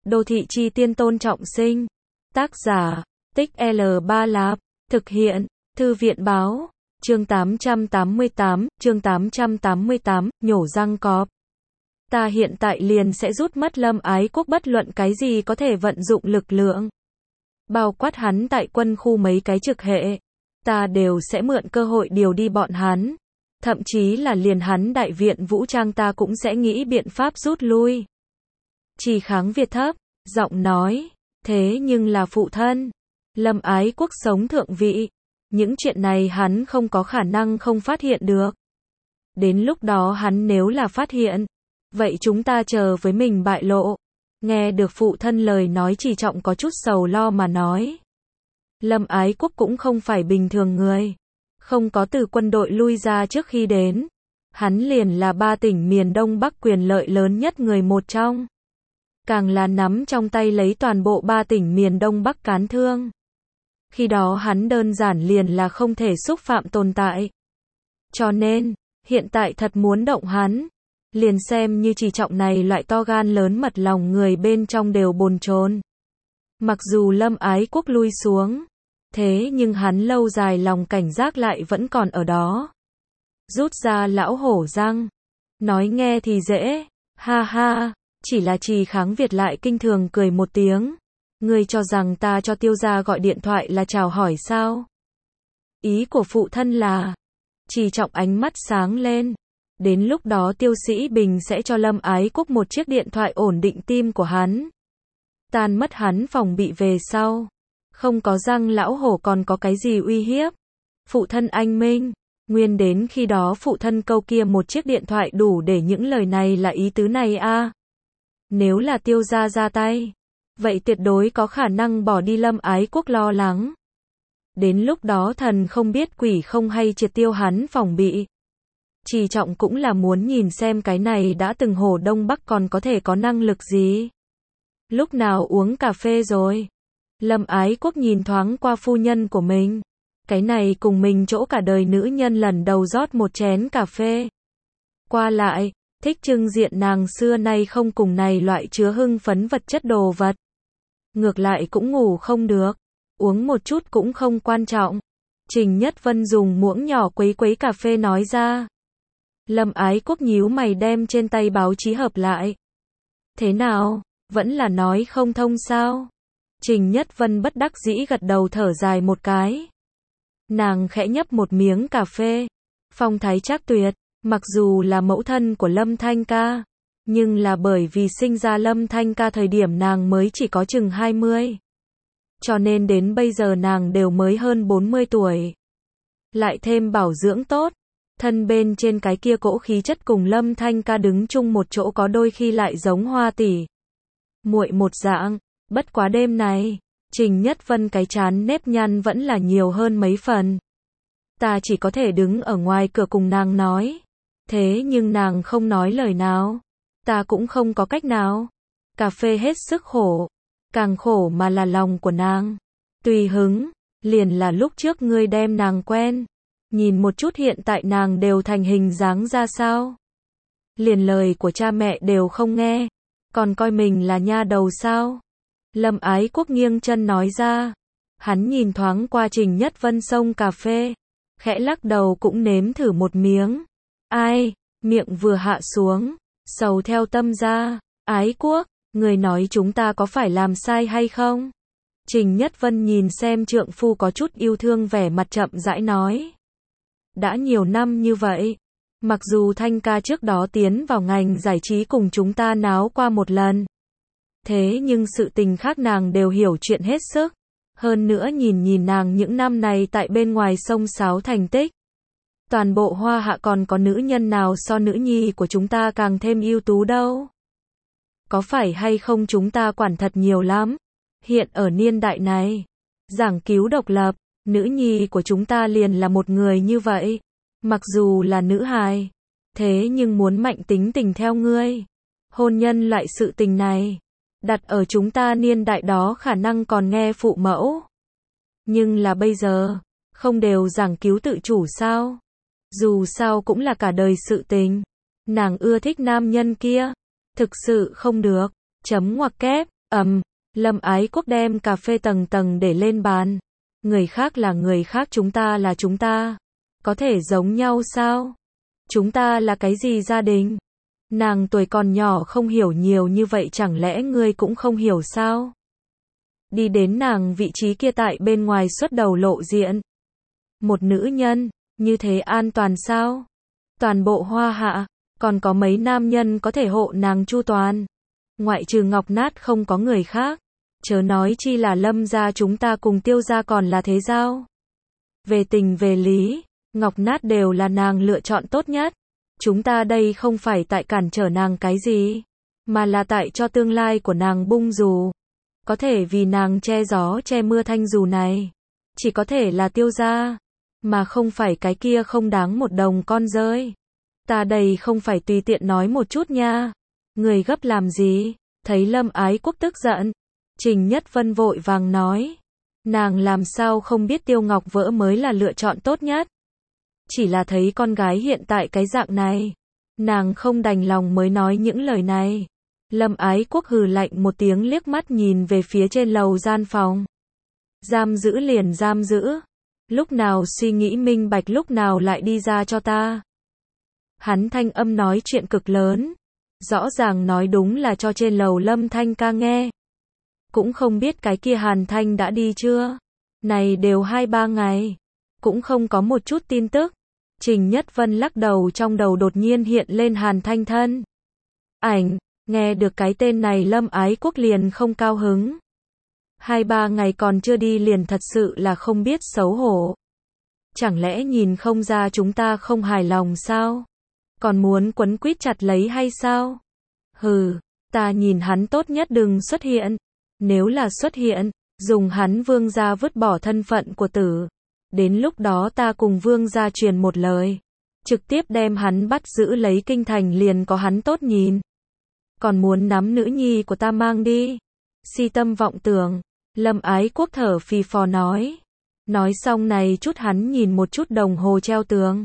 Đô thị chi tiên Tôn Trọng Sinh. Tác giả, Tích L3 Lạp. Thực hiện, Thư viện báo. Chương 888, nhổ răng cọp. Ta hiện tại liền sẽ rút mất Lâm Ái Quốc bất luận cái gì có thể vận dụng lực lượng. Bao quát hắn tại quân khu mấy cái trực hệ. Ta đều sẽ mượn cơ hội điều đi bọn hắn. Thậm chí là liền hắn đại viện vũ trang ta cũng sẽ nghĩ biện pháp rút lui. Trì Kháng Việt thấp, giọng nói, thế nhưng là phụ thân. Lâm Ái Quốc sống thượng vị. Những chuyện này hắn không có khả năng không phát hiện được. Đến lúc đó hắn nếu là phát hiện, vậy chúng ta chờ với mình bại lộ. Nghe được phụ thân lời nói Trì Trọng có chút sầu lo mà nói. Lâm Ái Quốc cũng không phải bình thường người. Không có từ quân đội lui ra trước khi đến. Hắn liền là 3 tỉnh miền Đông Bắc quyền lợi lớn nhất người một trong. Càng là nắm trong tay lấy toàn bộ 3 tỉnh miền Đông Bắc cán thương. Khi đó hắn đơn giản liền là không thể xúc phạm tồn tại. Cho nên, hiện tại thật muốn động hắn. Liền xem như Trì Trọng này loại to gan lớn mật lòng người bên trong đều bồn chồn. Mặc dù Lâm Ái Quốc lui xuống. Thế nhưng hắn lâu dài lòng cảnh giác lại vẫn còn ở đó. Rút ra lão hổ răng. Nói nghe thì dễ. Ha ha. Chỉ là Trì Kháng Việt lại kinh thường cười một tiếng. Ngươi cho rằng ta cho Tiêu gia gọi điện thoại là chào hỏi sao? Ý của phụ thân là. Trì Trọng ánh mắt sáng lên. Đến lúc đó Tiêu Sĩ Bình sẽ cho Lâm Ái Quốc một chiếc điện thoại ổn định tim của hắn. Tan mất hắn phòng bị về sau. Không có răng lão hổ còn có cái gì uy hiếp. Phụ thân anh minh. Nguyên đến khi đó phụ thân câu kia một chiếc điện thoại đủ để những lời này là ý tứ này a. Nếu là Tiêu gia ra tay, vậy tuyệt đối có khả năng bỏ đi Lâm Ái Quốc lo lắng. Đến lúc đó thần không biết quỷ không hay triệt tiêu hắn phòng bị. Trì Trọng cũng là muốn nhìn xem cái này đã từng hổ Đông Bắc còn có thể có năng lực gì. Lúc nào uống cà phê rồi? Lâm Ái Quốc nhìn thoáng qua phu nhân của mình. Cái này cùng mình chỗ cả đời nữ nhân lần đầu rót một chén cà phê. Qua lại, thích trưng diện nàng xưa nay không cùng này loại chứa hưng phấn vật chất đồ vật. Ngược lại cũng ngủ không được. Uống một chút cũng không quan trọng. Trình Nhất Vân dùng muỗng nhỏ quấy quấy cà phê nói ra. Lâm Ái Quốc nhíu mày đem trên tay báo chí hợp lại. Thế nào, vẫn là nói không thông sao? Trình Nhất Vân bất đắc dĩ gật đầu thở dài một cái. Nàng khẽ nhấp một miếng cà phê. Phong thái trác tuyệt, mặc dù là mẫu thân của Lâm Thanh Ca, nhưng là bởi vì sinh ra Lâm Thanh Ca thời điểm nàng mới chỉ có chừng 20. Cho nên đến bây giờ nàng đều mới hơn 40 tuổi. Lại thêm bảo dưỡng tốt, thân bên trên cái kia cỗ khí chất cùng Lâm Thanh Ca đứng chung một chỗ có đôi khi lại giống Hoa tỷ muội một dạng. Bất quá đêm này, Trình Nhất Vân cái trán nếp nhăn vẫn là nhiều hơn mấy phần. Ta chỉ có thể đứng ở ngoài cửa cùng nàng nói. Thế nhưng nàng không nói lời nào. Ta cũng không có cách nào. Cà phê hết sức khổ. Càng khổ mà là lòng của nàng. Tùy hứng, liền là lúc trước ngươi đem nàng quen. Nhìn một chút hiện tại nàng đều thành hình dáng ra sao. Liền lời của cha mẹ đều không nghe. Còn coi mình là nha đầu sao. Lâm Ái Quốc nghiêng chân nói ra. Hắn nhìn thoáng qua Trình Nhất Vân xông cà phê. Khẽ lắc đầu cũng nếm thử một miếng. Ai, miệng vừa hạ xuống. Sầu theo tâm ra. Ái Quốc, người nói chúng ta có phải làm sai hay không? Trình Nhất Vân nhìn xem trượng phu có chút yêu thương vẻ mặt chậm rãi nói. Đã nhiều năm như vậy. Mặc dù Thanh Ca trước đó tiến vào ngành giải trí cùng chúng ta náo qua một lần. Thế nhưng sự tình khác nàng đều hiểu chuyện hết sức. Hơn nữa nhìn nàng những năm này tại bên ngoài sông sáo thành tích. Toàn bộ Hoa Hạ còn có nữ nhân nào so nữ nhi của chúng ta càng thêm ưu tú đâu. Có phải hay không chúng ta quản thật nhiều lắm. Hiện ở niên đại này, giảng cứu độc lập, nữ nhi của chúng ta liền là một người như vậy. Mặc dù là nữ hài, thế nhưng muốn mạnh tính tình theo ngươi. Hôn nhân loại sự tình này, đặt ở chúng ta niên đại đó khả năng còn nghe phụ mẫu. Nhưng là bây giờ, không đều giảng cứu tự chủ sao? Dù sao cũng là cả đời sự tình. Nàng ưa thích nam nhân kia. Thực sự không được. Chấm ngoặc kép. Lâm Ái Quốc đem cà phê tầng tầng để lên bàn. Người khác là người khác, chúng ta là chúng ta. Có thể giống nhau sao? Chúng ta là cái gì gia đình? Nàng tuổi còn nhỏ không hiểu nhiều như vậy, chẳng lẽ ngươi cũng không hiểu sao? Đi đến nàng vị trí kia tại bên ngoài xuất đầu lộ diện. Một nữ nhân, như thế an toàn sao? Toàn bộ Hoa Hạ, còn có mấy nam nhân có thể hộ nàng chu toàn. Ngoại trừ Ngọc Nát không có người khác. Chớ nói chi là Lâm gia chúng ta cùng Tiêu gia còn là thế giao. Về tình về lý, Ngọc Nát đều là nàng lựa chọn tốt nhất. Chúng ta đây không phải tại cản trở nàng cái gì, mà là tại cho tương lai của nàng bung dù. Có thể vì nàng che gió che mưa thanh dù này. Chỉ có thể là Tiêu gia, mà không phải cái kia không đáng một đồng con rơi. Ta đây không phải tùy tiện nói một chút nha. Người gấp làm gì? Thấy Lâm Ái Quốc tức giận, Trình Nhất Vân vội vàng nói. Nàng làm sao không biết Tiêu Ngọc Vỡ mới là lựa chọn tốt nhất. Chỉ là thấy con gái hiện tại cái dạng này, nàng không đành lòng mới nói những lời này. Lâm Ái Quốc hừ lạnh một tiếng, liếc mắt nhìn về phía trên lầu gian phòng. Giam giữ liền giam giữ. Lúc nào suy nghĩ minh bạch lúc nào lại đi ra cho ta. Hắn thanh âm nói chuyện cực lớn. Rõ ràng nói đúng là cho trên lầu Lâm Thanh ca nghe. Cũng không biết cái kia Hàn Thanh đã đi chưa. Này đều 2-3 ngày. Cũng không có một chút tin tức. Trình Nhất Vân lắc đầu, trong đầu đột nhiên hiện lên Hàn Thanh thân ảnh. Nghe được cái tên này Lâm Ái Quốc liền không cao hứng. 2-3 ngày còn chưa đi liền thật sự là không biết xấu hổ. Chẳng lẽ nhìn không ra chúng ta không hài lòng sao? Còn muốn quấn quýt chặt lấy hay sao? Hừ, ta nhìn hắn tốt nhất đừng xuất hiện. Nếu là xuất hiện, dùng hắn Vương gia vứt bỏ thân phận của tử. Đến lúc đó ta cùng Vương gia truyền một lời. Trực tiếp đem hắn bắt giữ lấy kinh thành liền có hắn tốt nhìn. Còn muốn nắm nữ nhi của ta mang đi. Si tâm vọng tưởng. Lâm Ái Quốc thở phì phò nói. Nói xong này chút hắn nhìn một chút đồng hồ treo tường.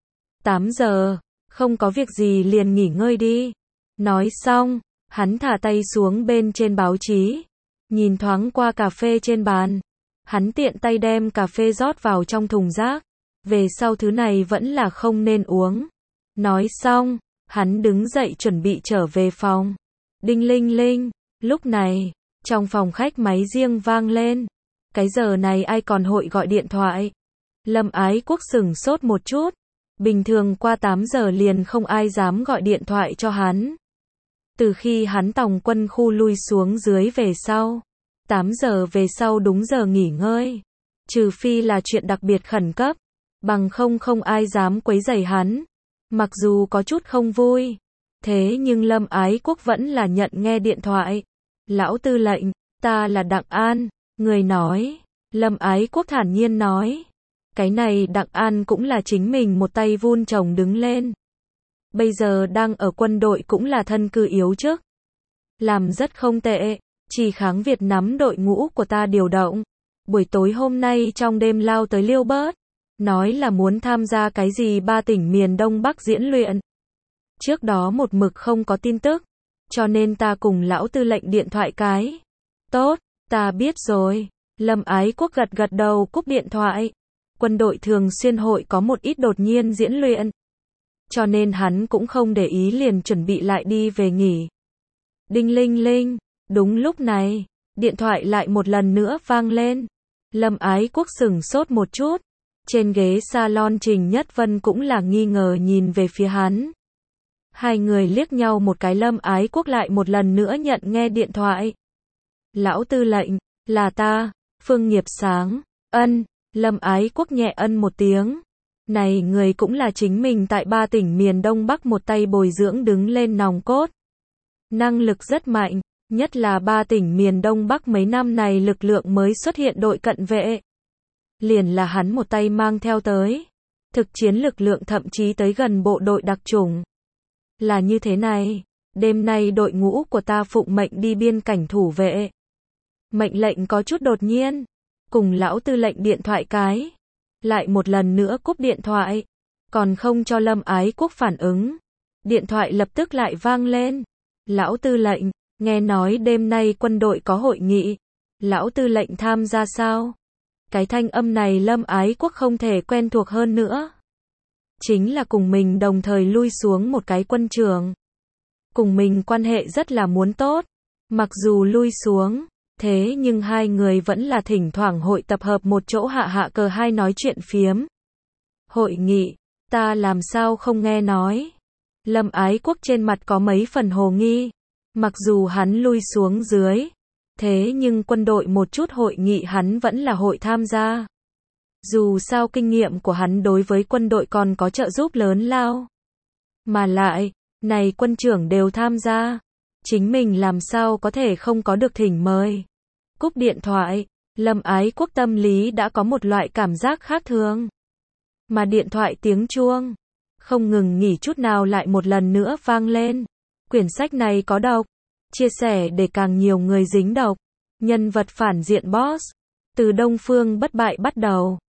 8 giờ, không có việc gì liền nghỉ ngơi đi. Nói xong, hắn thả tay xuống bên trên báo chí. Nhìn thoáng qua cà phê trên bàn. Hắn tiện tay đem cà phê rót vào trong thùng rác. Về sau thứ này vẫn là không nên uống. Nói xong, hắn đứng dậy chuẩn bị trở về phòng. Đinh linh linh, lúc này, trong phòng khách máy riêng vang lên. Cái giờ này ai còn hội gọi điện thoại? Lâm Ái Quốc sửng sốt một chút. Bình thường qua 8 giờ liền không ai dám gọi điện thoại cho hắn. Từ khi hắn tòng quân khu lui xuống dưới về sau, 8 giờ về sau đúng giờ nghỉ ngơi. Trừ phi là chuyện đặc biệt khẩn cấp, bằng không ai dám quấy rầy hắn. Mặc dù có chút không vui, thế nhưng Lâm Ái Quốc vẫn là nhận nghe điện thoại. Lão tư lệnh, ta là Đặng An, người nói. Lâm Ái Quốc thản nhiên nói. Cái này Đặng An cũng là chính mình một tay vun trồng đứng lên. Bây giờ đang ở quân đội cũng là thân cư yếu chức. Làm rất không tệ, chỉ kháng Việt nắm đội ngũ của ta điều động. Buổi tối hôm nay trong đêm lao tới Liêu Bớt. Nói là muốn tham gia cái gì 3 tỉnh miền Đông Bắc diễn luyện. Trước đó một mực không có tin tức. Cho nên ta cùng lão tư lệnh điện thoại cái. Tốt, ta biết rồi. Lâm Ái Quốc gật gật đầu cúp điện thoại. Quân đội thường xuyên hội có một ít đột nhiên diễn luyện. Cho nên hắn cũng không để ý liền chuẩn bị lại đi về nghỉ. Đinh linh linh, đúng lúc này, điện thoại lại một lần nữa vang lên. Lâm Ái Quốc sửng sốt một chút. Trên ghế salon Trình Nhất Vân cũng là nghi ngờ nhìn về phía hắn. Hai người liếc nhau một cái, Lâm Ái Quốc lại một lần nữa nhận nghe điện thoại. Lão tư lệnh, là ta, Phương Nghiệp Sáng. Ân, Lâm Ái Quốc nhẹ ân một tiếng. Này người cũng là chính mình tại 3 tỉnh miền Đông Bắc một tay bồi dưỡng đứng lên nòng cốt. Năng lực rất mạnh, nhất là 3 tỉnh miền Đông Bắc mấy năm này lực lượng mới xuất hiện đội cận vệ. Liền là hắn một tay mang theo tới. Thực chiến lực lượng thậm chí tới gần bộ đội đặc chủng. Là như thế này, đêm nay đội ngũ của ta phụng mệnh đi biên cảnh thủ vệ. Mệnh lệnh có chút đột nhiên, cùng lão tư lệnh điện thoại cái. Lại một lần nữa cúp điện thoại, còn không cho Lâm Ái Quốc phản ứng. Điện thoại lập tức lại vang lên. Lão tư lệnh, Nghe nói đêm nay quân đội có hội nghị. Lão tư lệnh tham gia sao? Cái thanh âm này Lâm Ái Quốc không thể quen thuộc hơn nữa. Chính là cùng mình đồng thời lui xuống một cái quân trường. Cùng mình quan hệ rất là muốn tốt. Mặc dù lui xuống, thế nhưng hai người vẫn là thỉnh thoảng hội tập hợp một chỗ hạ cờ hai nói chuyện phiếm. Hội nghị, ta làm sao không nghe nói. Lâm Ái Quốc trên mặt có mấy phần hồ nghi. Mặc dù hắn lui xuống dưới, thế nhưng quân đội một chút hội nghị hắn vẫn là hội tham gia. Dù sao kinh nghiệm của hắn đối với quân đội còn có trợ giúp lớn lao. Mà lại, này quân trưởng đều tham gia. Chính mình làm sao có thể không có được thỉnh mời. Cúp điện thoại, Lâm Ái Quốc tâm lý đã có một loại cảm giác khác thường. Mà điện thoại tiếng chuông, không ngừng nghỉ chút nào lại một lần nữa vang lên. Quyển sách này có độc. Chia sẻ để càng nhiều người dính độc. Nhân vật phản diện boss. Từ Đông Phương Bất Bại bắt đầu.